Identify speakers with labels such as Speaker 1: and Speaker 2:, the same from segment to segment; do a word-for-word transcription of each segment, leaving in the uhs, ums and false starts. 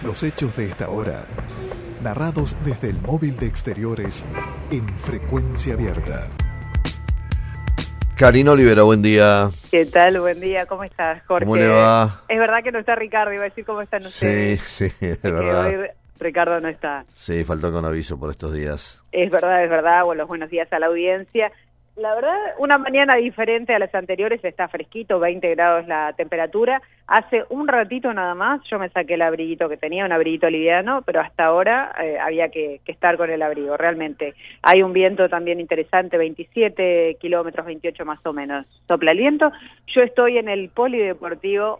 Speaker 1: Los hechos de esta hora, narrados desde el móvil de Exteriores en Frecuencia Abierta.
Speaker 2: Karina Olivera, buen día.
Speaker 3: ¿Qué tal? Buen día, ¿cómo estás, Jorge?
Speaker 2: ¿Cómo le va?
Speaker 3: Es verdad que no está Ricardo, iba a decir cómo están ustedes.
Speaker 2: Sí, sí, es verdad.
Speaker 3: Hoy Ricardo no está.
Speaker 2: Sí, faltó con aviso por estos días.
Speaker 3: Es verdad, es verdad. Bueno, los buenos días a la audiencia. La verdad, una mañana diferente a las anteriores, está fresquito, veinte grados la temperatura. Hace un ratito nada más yo me saqué el abriguito que tenía, un abriguito liviano, pero hasta ahora eh, había que, que estar con el abrigo, realmente. Hay un viento también interesante, veintisiete kilómetros, veintiocho más o menos, sopla el viento. Yo estoy en el polideportivo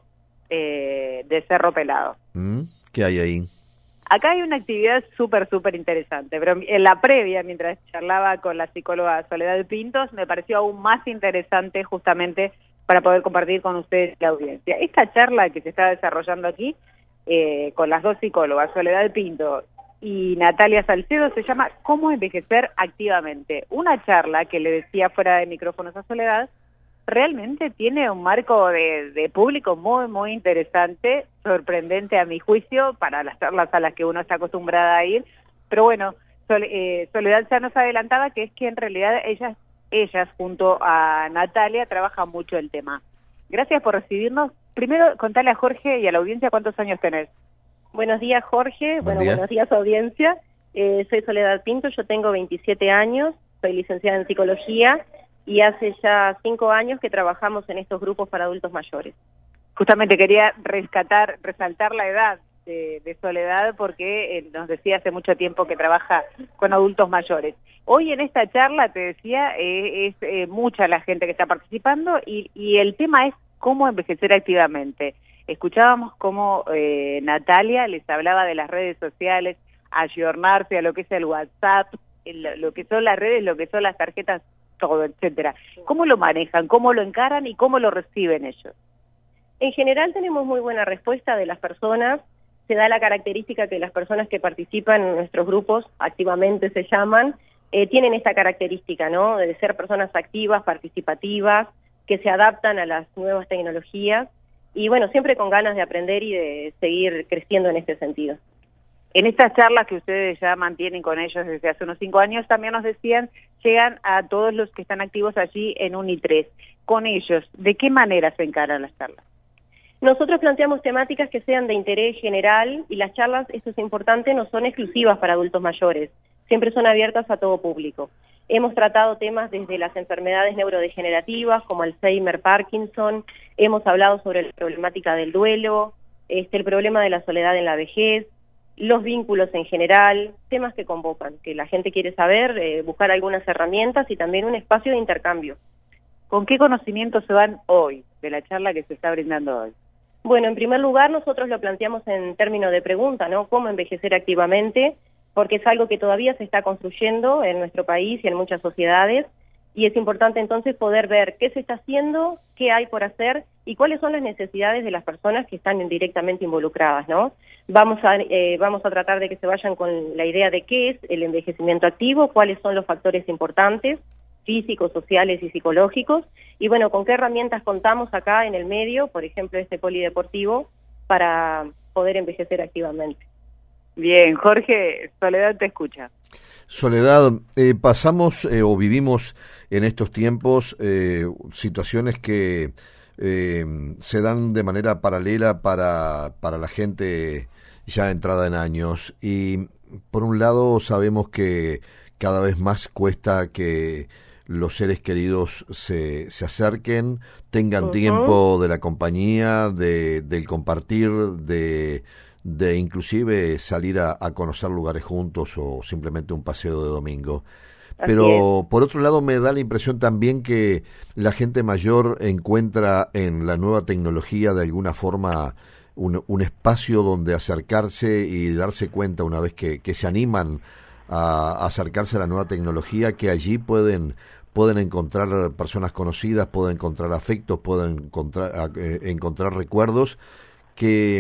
Speaker 3: eh, de Cerro Pelado.
Speaker 2: ¿Mm? ¿Qué hay ahí?
Speaker 3: Acá hay una actividad súper, súper interesante, pero en la previa, mientras charlaba con la psicóloga Soledad Pintos, me pareció aún más interesante justamente para poder compartir con ustedes la audiencia. Esta charla que se está desarrollando aquí eh, con las dos psicólogas, Soledad Pinto y Natalia Salcedo, se llama ¿Cómo envejecer activamente? Una charla que le decía fuera de micrófonos a Soledad, realmente tiene un marco de, de público muy, muy interesante, sorprendente a mi juicio, para las charlas a las que uno está acostumbrada a ir, pero bueno, Sol, eh, Soledad ya nos adelantaba que es que en realidad ellas, ellas junto a Natalia trabajan mucho el tema. Gracias por recibirnos. Primero, contale a Jorge y a la audiencia cuántos años tenés.
Speaker 4: Buenos días, Jorge.
Speaker 2: Buen
Speaker 4: bueno,
Speaker 2: día.
Speaker 4: Buenos días, audiencia. Eh, soy Soledad Pinto, yo tengo veintisiete años, soy licenciada en psicología, y hace ya cinco años que trabajamos en estos grupos para adultos mayores.
Speaker 3: Justamente quería rescatar, resaltar la edad de, de Soledad porque eh, nos decía hace mucho tiempo que trabaja con adultos mayores. Hoy en esta charla, te decía, eh, es eh, mucha la gente que está participando y, y el tema es cómo envejecer activamente. Escuchábamos cómo eh, Natalia les hablaba de las redes sociales, ayornarse a lo que es el WhatsApp, el, lo que son las redes, lo que son las tarjetas, todo, etcétera. ¿Cómo lo manejan, cómo lo encaran y cómo lo reciben ellos?
Speaker 4: En general tenemos muy buena respuesta de las personas. Se da la característica que las personas que participan en nuestros grupos, activamente se llaman, eh, tienen esta característica, ¿no? De ser personas activas, participativas, que se adaptan a las nuevas tecnologías y bueno, siempre con ganas de aprender y de seguir creciendo en este sentido.
Speaker 3: En estas charlas que ustedes ya mantienen con ellos desde hace unos cinco años, también nos decían, llegan a todos los que están activos allí en UNI tres. Con ellos, ¿de qué manera se encaran las charlas?
Speaker 4: Nosotros planteamos temáticas que sean de interés general y las charlas, esto es importante, no son exclusivas para adultos mayores, siempre son abiertas a todo público. Hemos tratado temas desde las enfermedades neurodegenerativas como Alzheimer, Parkinson, hemos hablado sobre la problemática del duelo, este, el problema de la soledad en la vejez, los vínculos en general, temas que convocan, que la gente quiere saber, eh, buscar algunas herramientas y también un espacio de intercambio.
Speaker 3: ¿Con qué conocimientos se van hoy de la charla que se está brindando hoy?
Speaker 4: Bueno, en primer lugar nosotros lo planteamos en términos de pregunta, ¿no? ¿Cómo envejecer activamente? Porque es algo que todavía se está construyendo en nuestro país y en muchas sociedades, y es importante entonces poder ver qué se está haciendo, qué hay por hacer y cuáles son las necesidades de las personas que están directamente involucradas, ¿no? Vamos a, eh, vamos a tratar de que se vayan con la idea de qué es el envejecimiento activo, cuáles son los factores importantes, físicos, sociales y psicológicos, y bueno, con qué herramientas contamos acá en el medio, por ejemplo, este polideportivo, para poder envejecer activamente.
Speaker 3: Bien, Jorge, Soledad te escucha.
Speaker 2: Soledad, eh, pasamos eh, o vivimos en estos tiempos eh, situaciones que eh, se dan de manera paralela para, para la gente ya entrada en años y por un lado sabemos que cada vez más cuesta que los seres queridos se, se acerquen, tengan uh-huh. tiempo de la compañía, de, del compartir, de... de inclusive salir a, a conocer lugares juntos o simplemente un paseo de domingo. Así Pero es. Por otro lado me da la impresión también que la gente mayor encuentra en la nueva tecnología de alguna forma un, un espacio donde acercarse y darse cuenta una vez que, que se animan a, a acercarse a la nueva tecnología, que allí pueden pueden encontrar personas conocidas, pueden encontrar afectos, pueden encontrar, eh, encontrar recuerdos que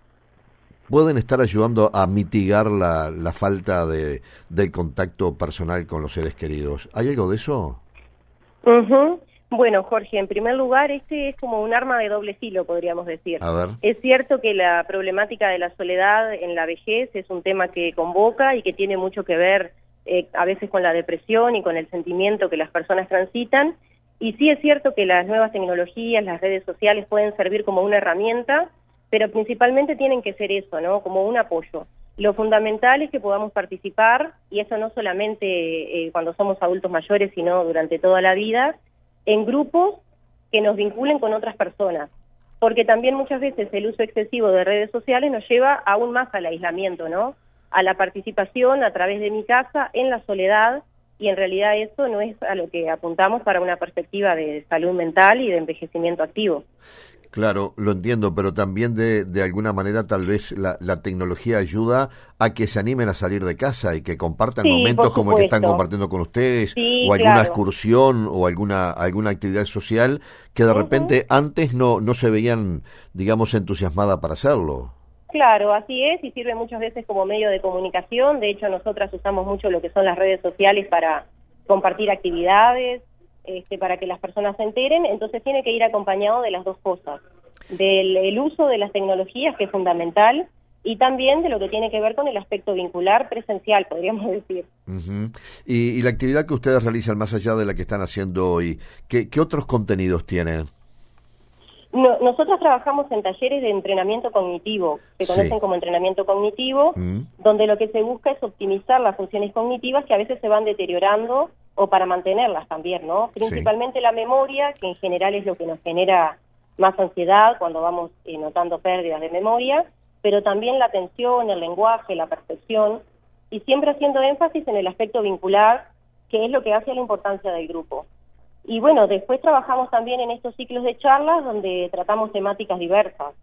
Speaker 2: pueden estar ayudando a mitigar la, la falta de del contacto personal con los seres queridos. ¿Hay algo de eso?
Speaker 4: Uh-huh. Bueno, Jorge, en primer lugar, este es como un arma de doble filo, podríamos decir.
Speaker 2: A ver.
Speaker 4: Es cierto que la problemática de la soledad en la vejez es un tema que convoca y que tiene mucho que ver eh, a veces con la depresión y con el sentimiento que las personas transitan. Y sí es cierto que las nuevas tecnologías, las redes sociales pueden servir como una herramienta, pero principalmente tienen que ser eso, ¿no? Como un apoyo. Lo fundamental es que podamos participar, y eso no solamente eh, cuando somos adultos mayores, sino durante toda la vida, en grupos que nos vinculen con otras personas, porque también muchas veces el uso excesivo de redes sociales nos lleva aún más al aislamiento, ¿no? A la participación a través de mi casa en la soledad, y en realidad eso no es a lo que apuntamos para una perspectiva de salud mental y de envejecimiento activo.
Speaker 2: Claro, lo entiendo, pero también de, de alguna manera tal vez la, la tecnología ayuda a que se animen a salir de casa y que compartan
Speaker 4: Sí,
Speaker 2: momentos como el que están
Speaker 4: supuesto.
Speaker 2: compartiendo con ustedes,
Speaker 4: Sí,
Speaker 2: o alguna
Speaker 4: claro.
Speaker 2: excursión o alguna alguna actividad social que de
Speaker 4: Uh-huh.
Speaker 2: repente antes no, no se veían, digamos, entusiasmada para hacerlo.
Speaker 4: Claro, así es, y sirve muchas veces como medio de comunicación. De hecho, nosotras usamos mucho lo que son las redes sociales para compartir actividades, este, para que las personas se enteren. Entonces tiene que ir acompañado de las dos cosas, del el uso de las tecnologías, que es fundamental, y también de lo que tiene que ver con el aspecto vincular presencial, podríamos decir.
Speaker 2: Uh-huh. y, y la actividad que ustedes realizan más allá de la que están haciendo hoy, ¿qué, qué otros contenidos tienen?
Speaker 4: No, nosotros trabajamos en talleres de entrenamiento cognitivo, se
Speaker 2: Sí.
Speaker 4: conocen como entrenamiento cognitivo,
Speaker 2: Mm.
Speaker 4: donde lo que se busca es optimizar las funciones cognitivas que a veces se van deteriorando, o para mantenerlas también, ¿no? Principalmente la memoria, que en general es lo que nos genera más ansiedad cuando vamos eh, notando pérdidas de memoria, pero también la atención, el lenguaje, la percepción, y siempre haciendo énfasis en el aspecto vincular, que es lo que hace la importancia del grupo. Y bueno, después trabajamos también en estos ciclos de charlas donde tratamos temáticas diversas.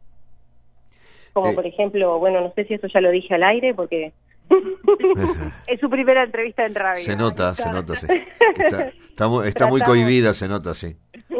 Speaker 4: Como
Speaker 2: Eh.
Speaker 4: por ejemplo, bueno, no sé si eso ya lo dije al aire porque...
Speaker 3: Es su primera entrevista en radio.
Speaker 2: Se nota, se nota, sí. Está, está, muy, está muy
Speaker 4: Tratamos.
Speaker 2: cohibida, se nota, sí.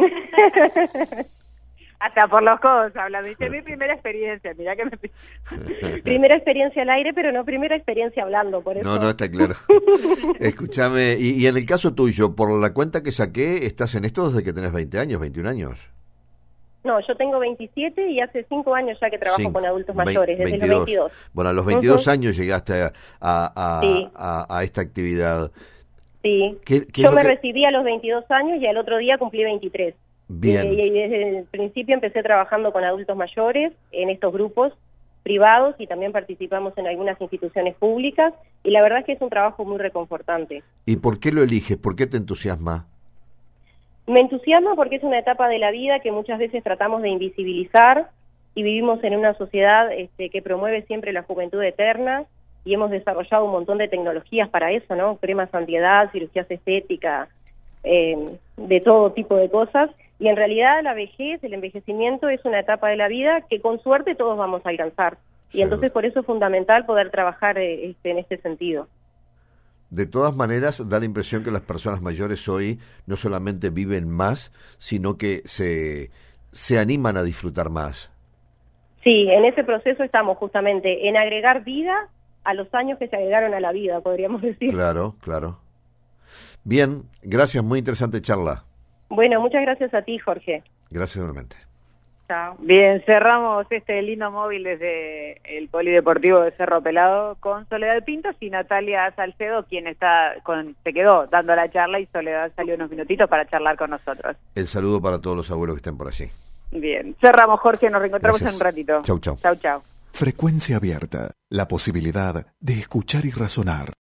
Speaker 3: Hasta por los codos habla. Me dice, mi primera experiencia. Mirá que me...
Speaker 4: Primera experiencia al aire, pero no primera experiencia hablando, por eso.
Speaker 2: No, no, está claro. Escúchame, y, y en el caso tuyo, por la cuenta que saqué, estás en esto desde que tenés veinte años, veintiún años.
Speaker 4: No, yo tengo veintisiete y hace cinco años ya que trabajo
Speaker 2: Cinco.
Speaker 4: con adultos
Speaker 2: Vein-
Speaker 4: mayores, desde
Speaker 2: veintidós.
Speaker 4: los veintidós.
Speaker 2: Bueno, a los veintidós
Speaker 4: Ujú.
Speaker 2: años llegaste a, a, a,
Speaker 4: Sí.
Speaker 2: a, a esta actividad.
Speaker 4: Sí,
Speaker 2: ¿Qué- qué es
Speaker 4: yo
Speaker 2: lo
Speaker 4: me
Speaker 2: que-
Speaker 4: recibí a los veintidós años y al otro día cumplí veintitrés.
Speaker 2: Bien.
Speaker 4: Y, y desde el principio empecé trabajando con adultos mayores en estos grupos privados y también participamos en algunas instituciones públicas y la verdad es que es un trabajo muy reconfortante.
Speaker 2: ¿Y por qué lo eliges? ¿Por qué te entusiasma?
Speaker 4: Me entusiasma porque es una etapa de la vida que muchas veces tratamos de invisibilizar y vivimos en una sociedad este, que promueve siempre la juventud eterna y hemos desarrollado un montón de tecnologías para eso, ¿no? Cremas antiedad, cirugías estéticas, eh, de todo tipo de cosas. Y en realidad la vejez, el envejecimiento es una etapa de la vida que con suerte todos vamos a alcanzar. Y
Speaker 2: Sí.
Speaker 4: entonces por eso es fundamental poder trabajar eh, este, en este sentido.
Speaker 2: De todas maneras, da la impresión que las personas mayores hoy no solamente viven más, sino que se, se animan a disfrutar más.
Speaker 4: Sí, en ese proceso estamos justamente en agregar vida a los años que se agregaron a la vida, podríamos decir.
Speaker 2: Claro, claro. Bien, gracias, muy interesante charla.
Speaker 4: Bueno, muchas gracias a ti, Jorge.
Speaker 2: Gracias nuevamente.
Speaker 3: Chao. Bien, cerramos este lindo móvil desde el Polideportivo de Cerro Pelado con Soledad Pintos y Natalia Salcedo, quien está con, se quedó dando la charla y Soledad salió unos minutitos para charlar con nosotros.
Speaker 2: El saludo para todos los abuelos que estén por allí.
Speaker 3: Bien, cerramos, Jorge, nos reencontramos
Speaker 2: Gracias.
Speaker 3: en un ratito.
Speaker 2: Chau, chau.
Speaker 3: Chau, chau.
Speaker 1: Frecuencia abierta, la posibilidad de escuchar y razonar.